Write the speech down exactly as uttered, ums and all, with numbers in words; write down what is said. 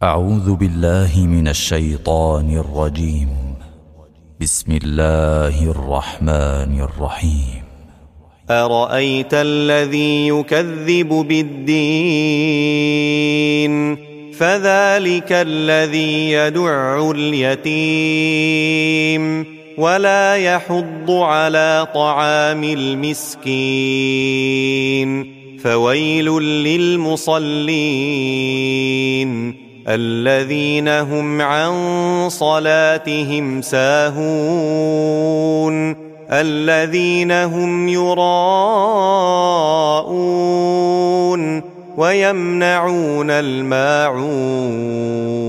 أعوذ بالله من الشيطان الرجيم. بسم الله الرحمن الرحيم. أرأيت الذي يكذب بالدين فذلك الذي يدع اليتيم ولا يحض على طعام المسكين فويل للمصلين الذين هم عن صلاتهم ساهون الذين هم يراءون ويمنعون الماعون.